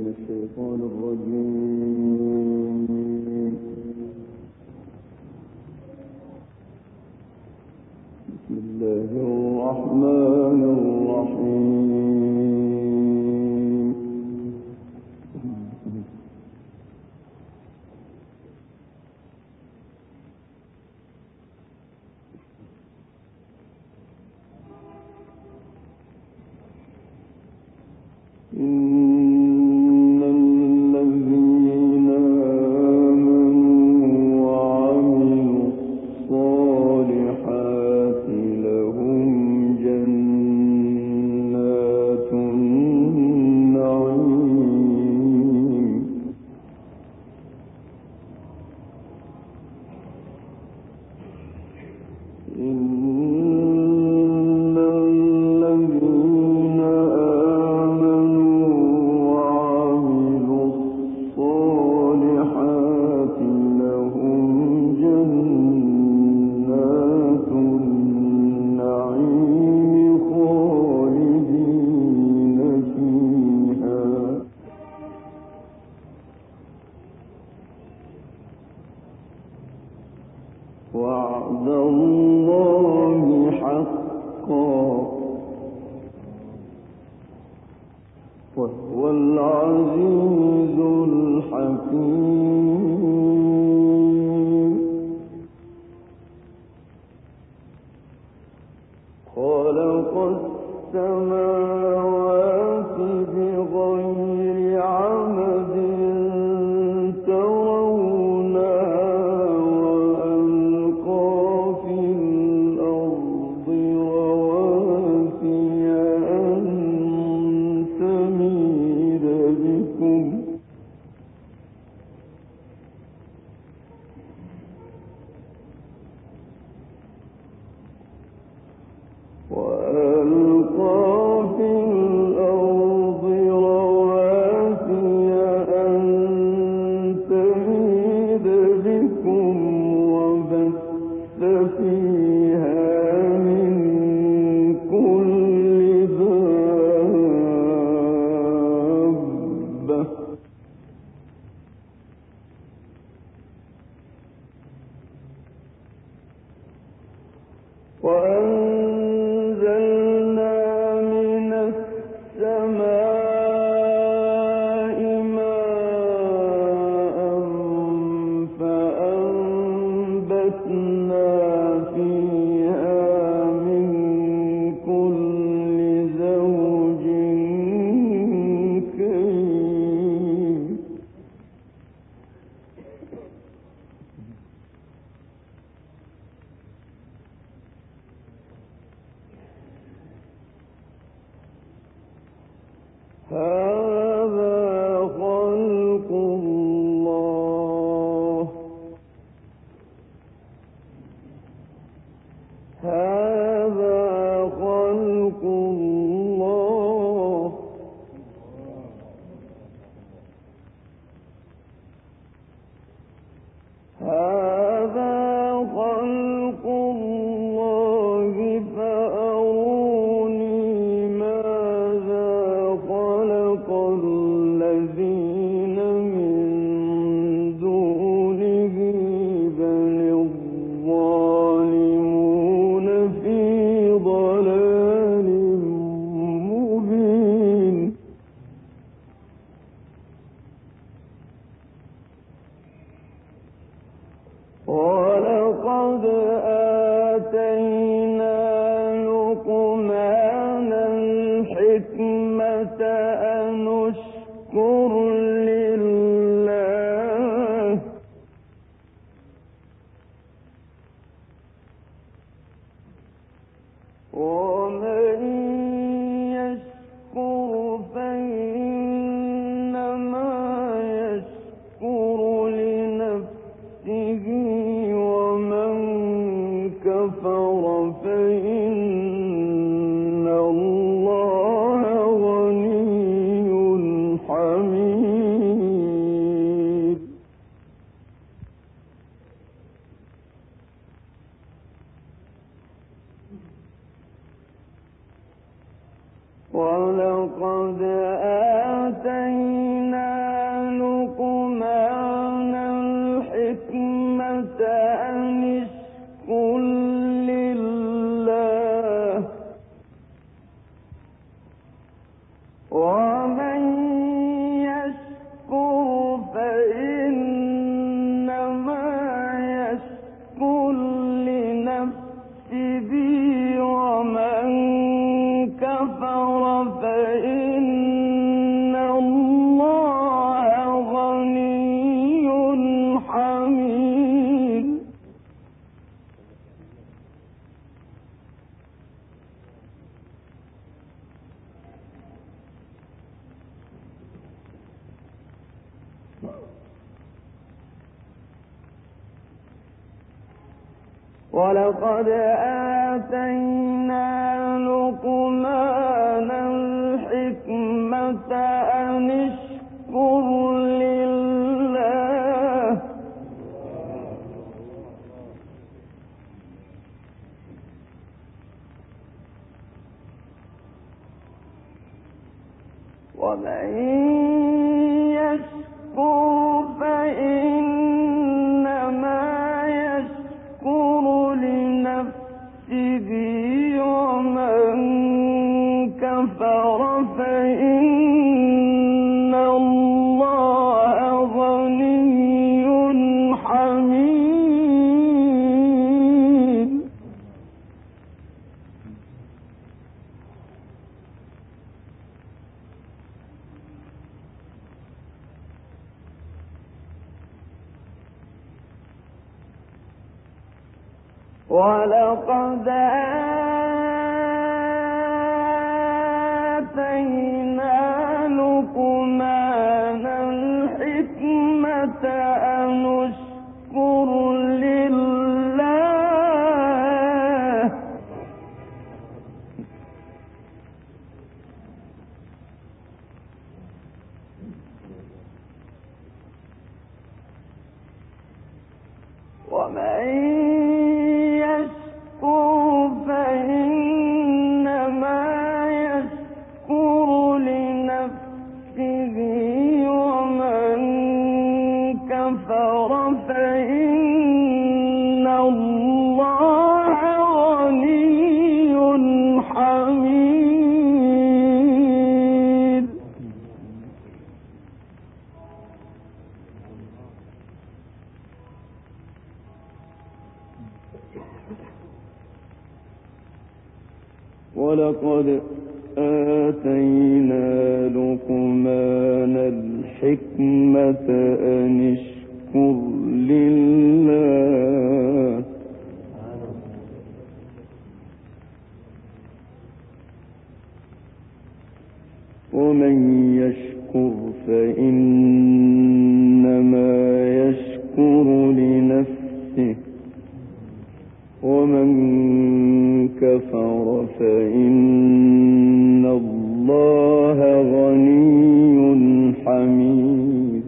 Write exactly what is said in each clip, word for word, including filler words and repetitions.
الشيطان الرجيم. بسم الله الرحمن الرحيم. إن الذين آمنوا وعملوا الصالحات لهم جنات النعيم. إن الذين وعد الله حقا وهو العزيز الحكيم. خلق السماوات بغير عمد وألقى في الأرض رواسي أن تميد بكم وبث فيها من كل دابة وأنزلنا من السماء ماء فأنبتنا فيها من كل زوج كريم. هذا خلق الله هذا خلق الله هذا خلق الله فأروني ماذا خلق الذين من دونه بل الظالمون في ضلال مبين. ولقد آتينا لقمان الحكمة أن اشكر لله ومن يشكر فإنما يشكر لنفسه ومن كفر فإن الله غني حميد. ولقد آتينا لقمان الحكمة أن اشكر لله ومن يشكر فإنما يشكر لنفسه ومن كفر فإن الله غني حميد. ولقد آتينا لقمان الحكمة أن اشكر لله ومن فإنما يشكر لنفسه ومن كفر فإن الله غني حميد. ولقد آتينا لقمان الحكمة أن اشكر لله ومن يشكر فإنما يشكر لنفسه ومن كفر فإن الله غني حميد.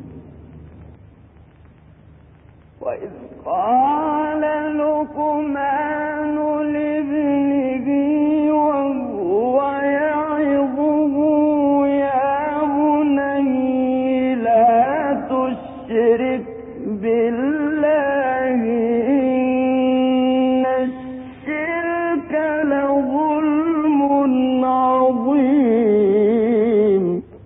وإذ قال لقمان لابنه وهو يعظه يا بني لا تشرك بالله إن الشرك لظلم عظيم.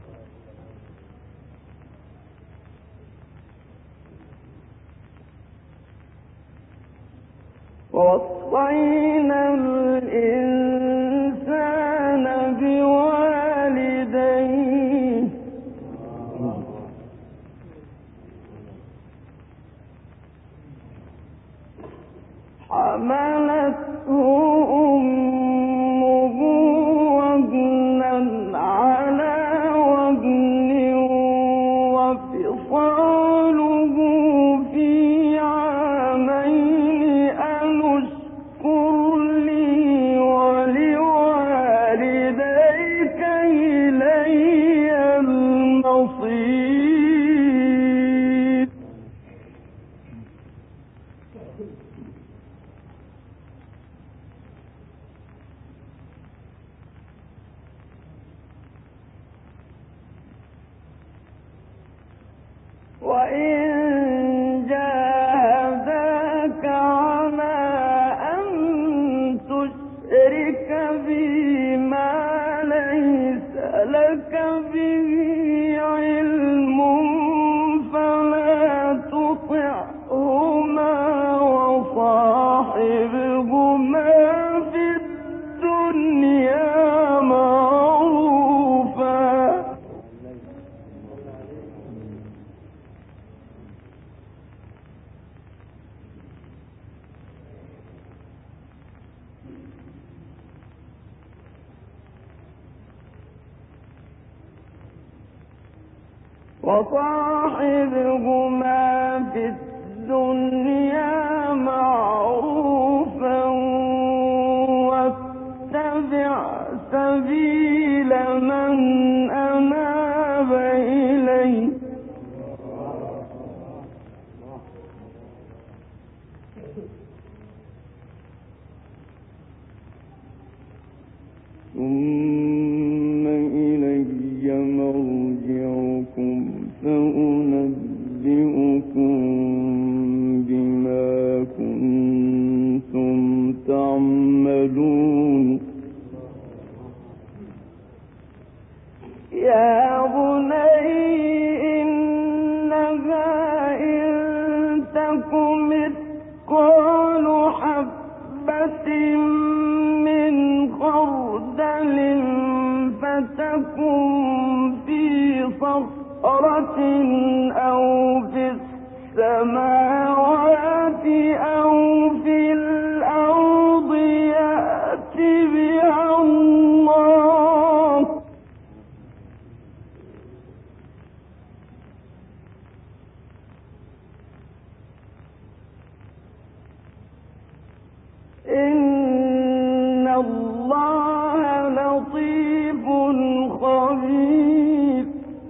ووصينا الإنسان بوالديه حملته أمه وهنا على وهن وفصاله في عامين أن اشكر لي ولوالديك إلي المصير. وإن جاهداك على أن تشرك بي ما ليس لك به علم فلا تطعهما وصاحبهما في الدنيا معروفا. وصاحبهما في الدنيا معروفا واتبع سبيل من أناب إلي ثم إلي مرجعكم فأنبئكم بما كنتم تعملون يا بني إنها إن تك مثقال حبة من خردل فتكن في صخرة أو في السماوات أو في الأرض يأت بها الله إن الله لطيف خبير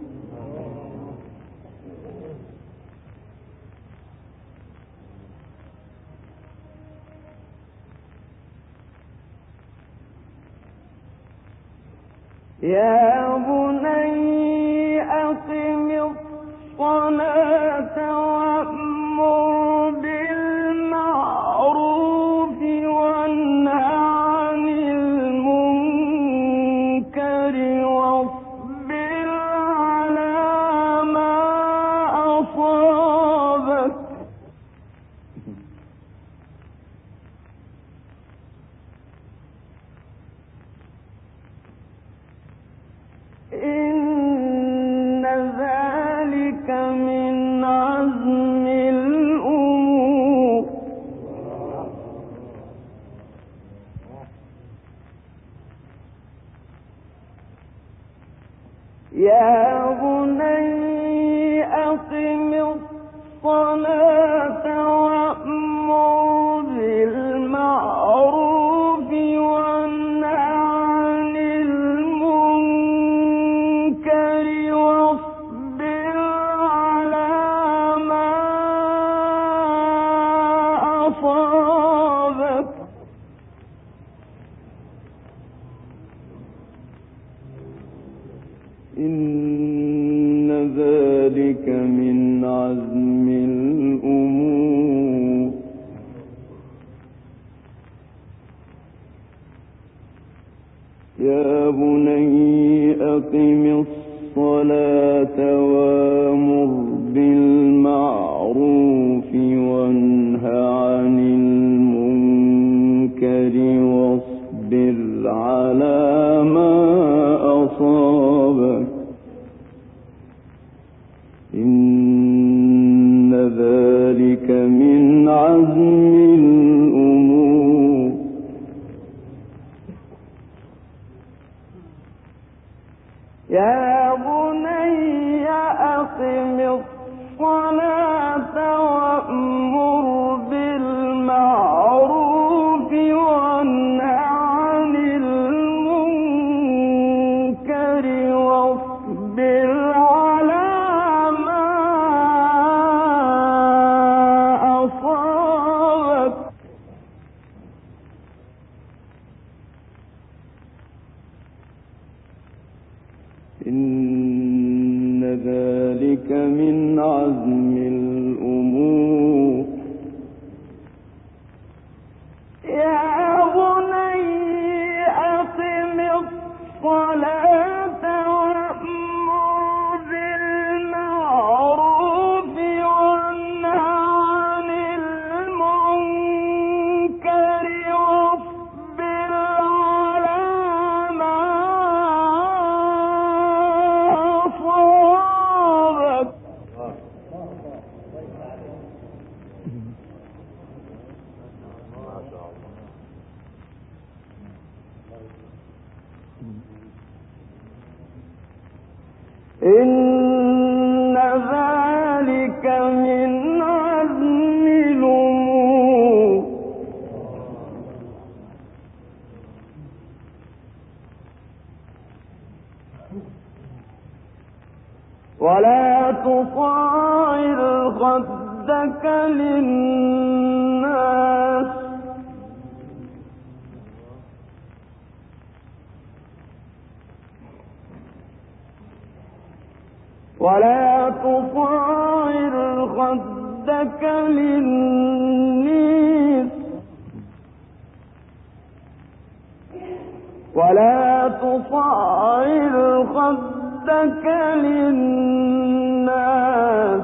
يا بني أقم الصلاة وأمر بالمعروف وانه عن المنكر واصبر على ما أصابك إن ذلك من عزم الأمور يا بني أقم الصلاة وأمر بالمعروف وانه عن المنكر واصبر على ما أصابك إن ذلك من عزم الأمور يا بني أقم الصلاة وأمر بالمعروف وانه عن المنكر واصبر على ما أصابك إن ذلك من عزم الأمور يا بني أقم الصلاة وأمر بالمعروف وانه عن المنكر واصبر على ما أصابك إن ذلك من عزم الأمور يا بني أقم الصلاة وأمر بالمعروف وانه عن المنكر واصبر على ما أصابك إن ولا تصاعر خدك للناس ولا تصاعر خدك للناس ولا تصاعر خدك للناس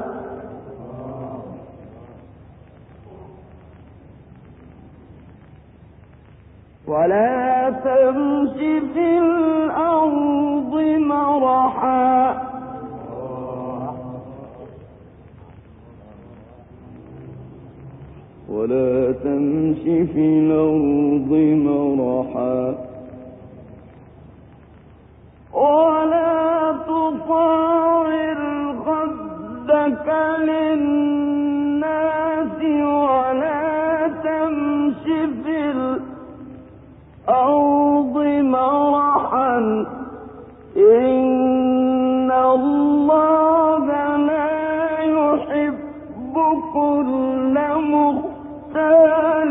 ولا تمش في الأرض مرحا ولا تمش في الأرض مرحا ولا تصاعر خدك للناس ولا تمش في الأرض مرحا إن الله لا يحب كل مختال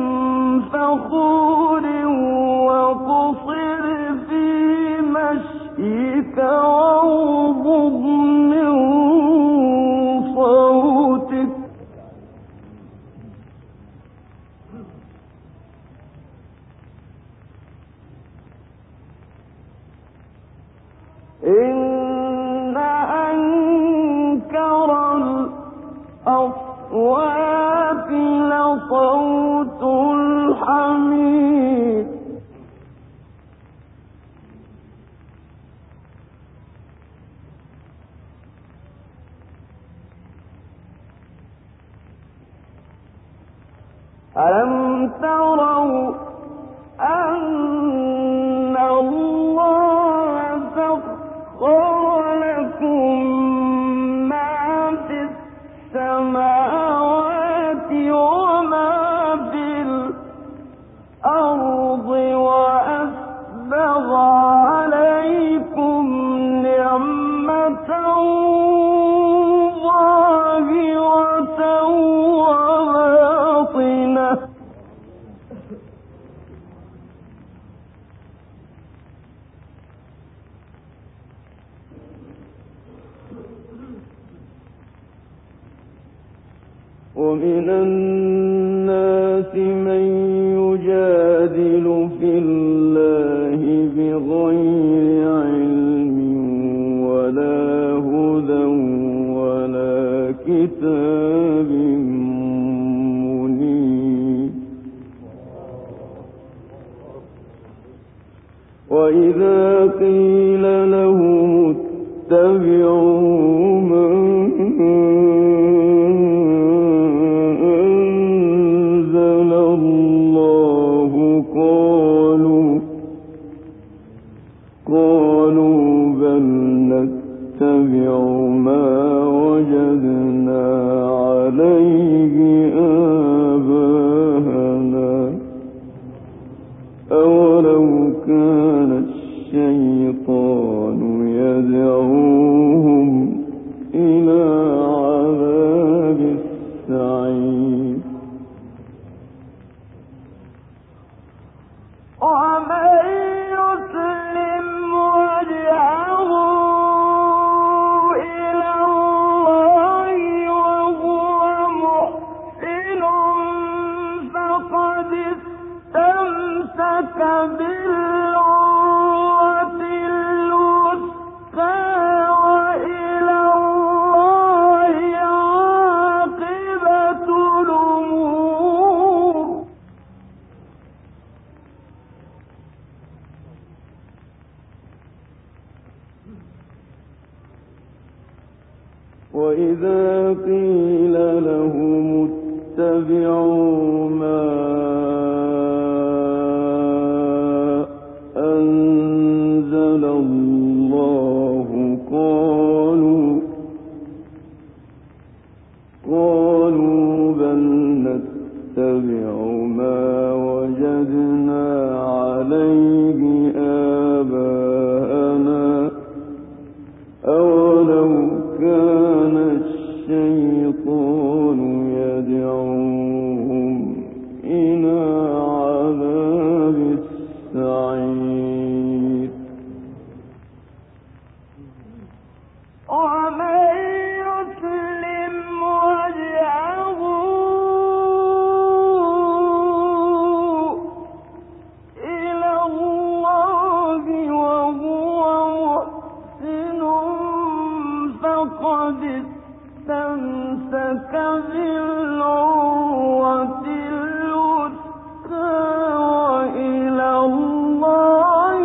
فخور وقصر في مشيك واغضض من صوتك إن أنكر الأصوات لصوت الحمير ألم تروا أن الله سخر لكم ما في السماوات وما في الأرض وأسبغ عليكم نعمة ظاهرة وباطنة ومن الناس من يجادل في الله بغير علم ولا هدى ولا كتاب منير وإذا قيل لهم اتبعوا ما نتبع ما وجدنا عليه آباءنا أولو كان الشيطان يدعوهم إلى عذاب السعير ومن يسلم وجهه بالعروة الوثقى وإلى الله عاقبة الأمور وإذا قيل لهم اتبعوا ما أنزل الله قالوا قالوا بل نتبع ما وجدنا عليه آباءنا أولو ولو كان الشيطان يدعوهم إلى عذاب السعير ومن يسلم وجهه إلى الله وهو محسن فقد استمسك بالعروة الوثقى وإلى الله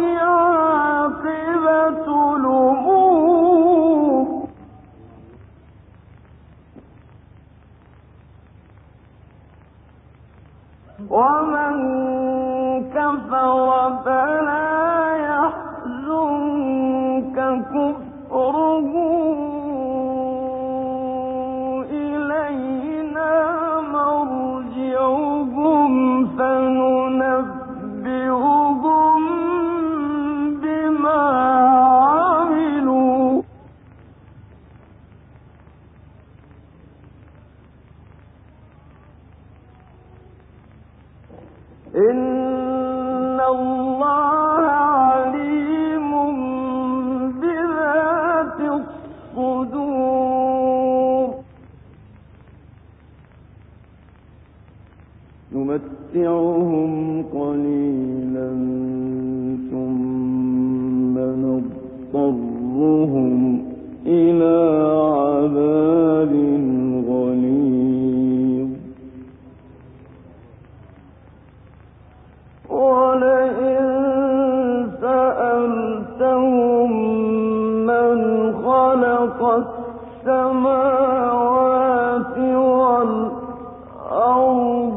عاقبة الأمور ومن كفر فلا يحزنك كفره إلينا مرجعهم فننبئهم بما عملوا إن الله عليم بذات الصدور نمتعهم قليلا ثم نضطرهم إلى عذاب غليظ ولئن سألتهم من خلق السماوات والأرض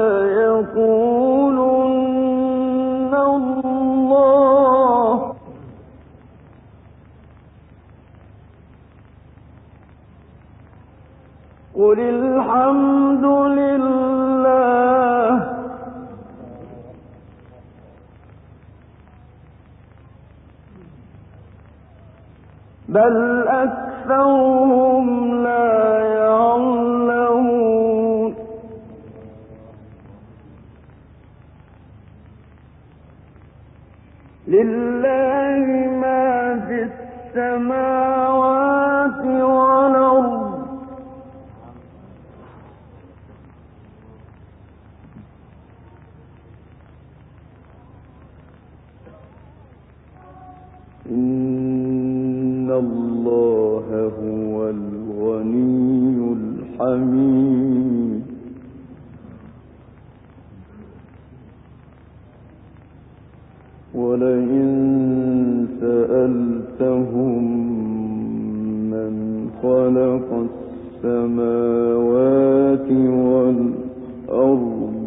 ليقولن الله قل الحمد لله بل أكثرهم لا يعلمون لله ما في السماوات والأرض إن الله هو الغني الحميد ولئن سألتهم من خلق السماوات والأرض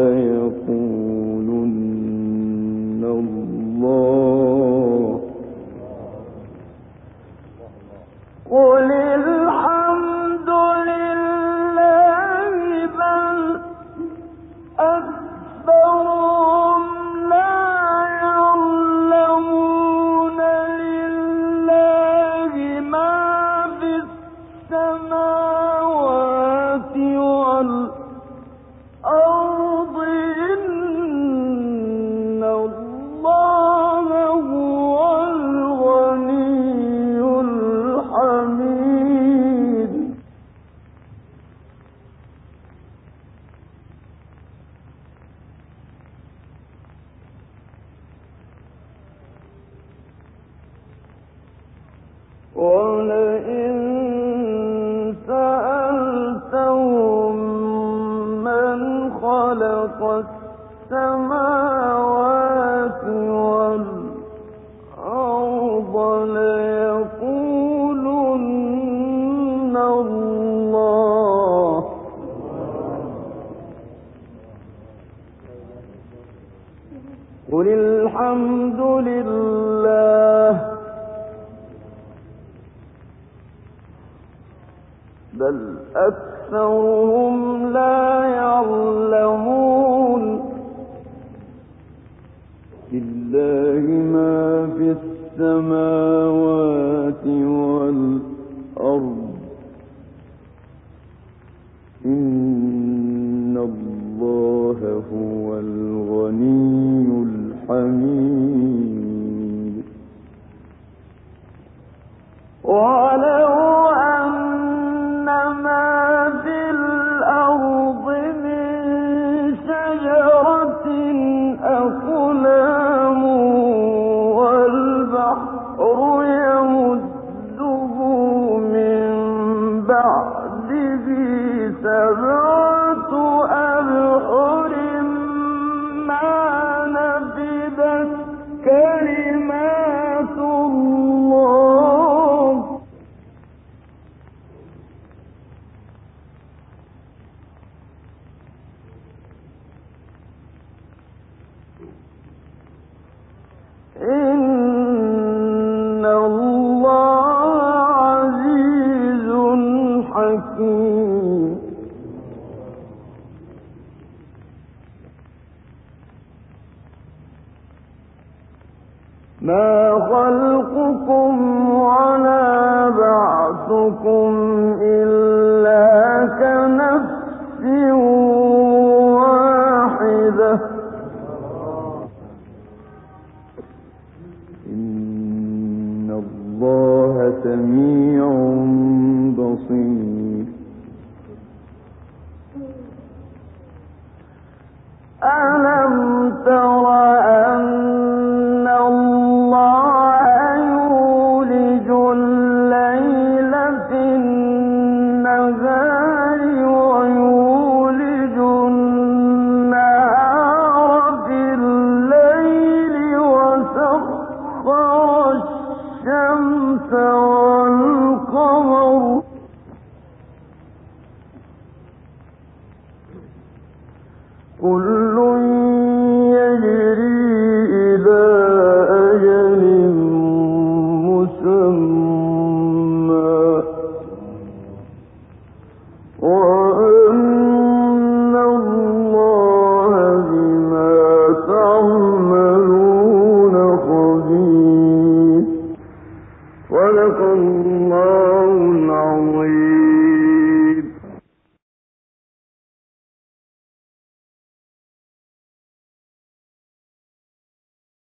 ليقولن الله قل الحمد لله بل أكثرهم لا يعلمون لله ما في السماوات والأرض إن الله هو الغني الحميد ولئن سألتهم من خلق السماوات والأرض ليقولن الله قل الحمد لله بل أكثرهم لا يعلمون لله ما في السماوات والأرض إن الله هو الغني الحميد. ولو أن ما في الأرض من شجرة أقلام والبحر يمده من بعده سبعة أبحر ما نفدت كلمات الله إن الله عزيز حكيم. ما خلقكم ولا بعثكم إلا كنفس واحدة إن الله سميع بصير. ألم تر أن الله يولج الليل في النهار ويولج النهار في الليل وسخر الشمس والقمر